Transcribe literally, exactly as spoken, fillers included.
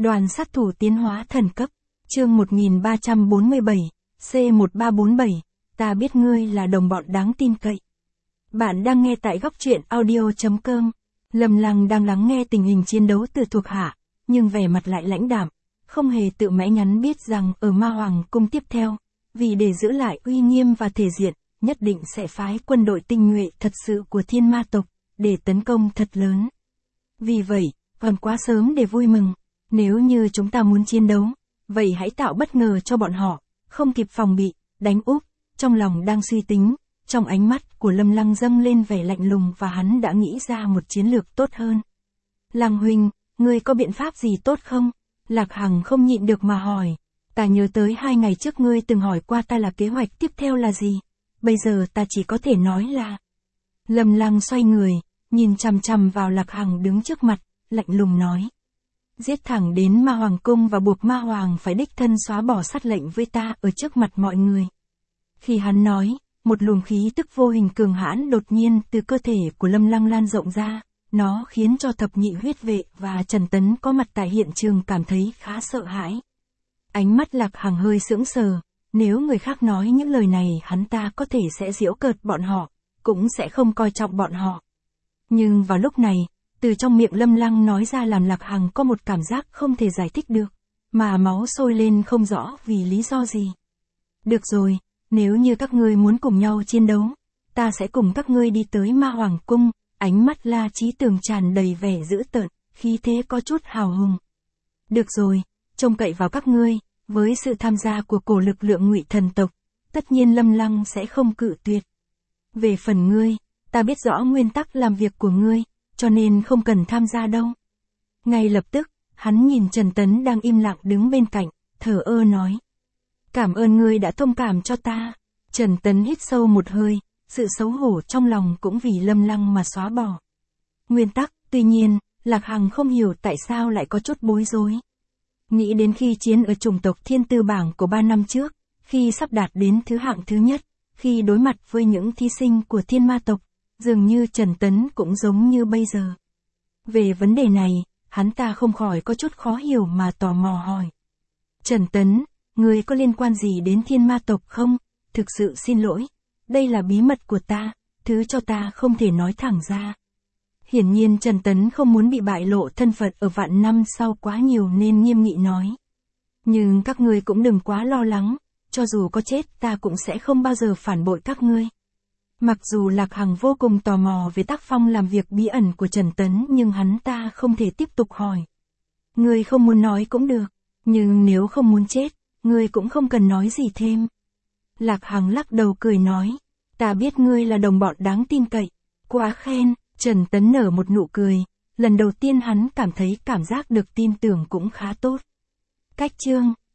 Đoàn sát thủ tiến hóa thần cấp, chương một nghìn ba trăm bốn mươi bảy, C một ba bốn bảy, ta biết ngươi là đồng bọn đáng tin cậy. Bạn đang nghe tại góc truyện audio chấm com. Lâm Lăng đang lắng nghe tình hình chiến đấu từ thuộc hạ, nhưng vẻ mặt lại lãnh đạm, không hề tự mẽ nhắn biết rằng ở Ma Hoàng cung tiếp theo, vì để giữ lại uy nghiêm và thể diện, nhất định sẽ phái quân đội tinh nhuệ thật sự của thiên ma tộc, để tấn công thật lớn. Vì vậy, còn quá sớm để vui mừng, nếu như chúng ta muốn chiến đấu, vậy hãy tạo bất ngờ cho bọn họ, không kịp phòng bị, đánh úp. Trong lòng đang suy tính, trong ánh mắt của Lâm Lăng dâng lên vẻ lạnh lùng và hắn đã nghĩ ra một chiến lược tốt hơn. Lăng huynh, ngươi có biện pháp gì tốt không? Lạc Hằng không nhịn được mà hỏi. Ta nhớ tới hai ngày trước ngươi từng hỏi qua ta là kế hoạch tiếp theo là gì. Bây giờ ta chỉ có thể nói là... Lâm Lăng xoay người, nhìn chằm chằm vào Lạc Hằng đứng trước mặt, lạnh lùng nói. Giết thẳng đến Ma Hoàng cung và buộc Ma Hoàng phải đích thân xóa bỏ sát lệnh với ta ở trước mặt mọi người. Khi hắn nói, một luồng khí tức vô hình cường hãn đột nhiên từ cơ thể của Lâm Lăng lan rộng ra, nó khiến cho thập nhị huyết vệ và Trần Tấn có mặt tại hiện trường cảm thấy khá sợ hãi. Ánh mắt Lạc Hằng hơi sững sờ, nếu người khác nói những lời này hắn ta có thể sẽ giễu cợt bọn họ, cũng sẽ không coi trọng bọn họ. Nhưng vào lúc này, từ trong miệng Lâm Lăng nói ra làm Lạc Hằng có một cảm giác không thể giải thích được, mà máu sôi lên không rõ vì lý do gì. Được rồi, nếu như các ngươi muốn cùng nhau chiến đấu, ta sẽ cùng các ngươi đi tới Ma Hoàng cung. Ánh mắt La Chí Tường tràn đầy vẻ dữ tợn, khí thế có chút hào hùng. Được rồi, trông cậy vào các ngươi, với sự tham gia của cổ lực lượng Ngụy thần tộc, tất nhiên Lâm Lăng sẽ không cự tuyệt. Về phần ngươi, ta biết rõ nguyên tắc làm việc của ngươi, cho nên không cần tham gia đâu. Ngay lập tức, hắn nhìn Trần Tấn đang im lặng đứng bên cạnh, thở ơ nói. Cảm ơn ngươi đã thông cảm cho ta. Trần Tấn hít sâu một hơi, sự xấu hổ trong lòng cũng vì Lâm Lăng mà xóa bỏ. Nguyên tắc, tuy nhiên, Lạc Hằng không hiểu tại sao lại có chút bối rối. Nghĩ đến khi chiến ở chủng tộc thiên tư bảng của ba năm trước, khi sắp đạt đến thứ hạng thứ nhất, khi đối mặt với những thí sinh của thiên ma tộc, dường như Trần Tấn cũng giống như bây giờ. Về vấn đề này, hắn ta không khỏi có chút khó hiểu mà tò mò hỏi. Trần Tấn, ngươi có liên quan gì đến thiên ma tộc không? Thực sự xin lỗi, đây là bí mật của ta, thứ cho ta không thể nói thẳng ra. Hiển nhiên Trần Tấn không muốn bị bại lộ thân phận ở vạn năm sau quá nhiều nên nghiêm nghị nói. Nhưng các ngươi cũng đừng quá lo lắng, cho dù có chết ta cũng sẽ không bao giờ phản bội các ngươi. Mặc dù Lạc Hằng vô cùng tò mò về tác phong làm việc bí ẩn của Trần Tấn nhưng hắn ta không thể tiếp tục hỏi. Ngươi không muốn nói cũng được, nhưng nếu không muốn chết, ngươi cũng không cần nói gì thêm. Lạc Hằng lắc đầu cười nói, ta biết ngươi là đồng bọn đáng tin cậy. Quá khen. Trần Tấn nở một nụ cười, lần đầu tiên hắn cảm thấy cảm giác được tin tưởng cũng khá tốt. Cách chương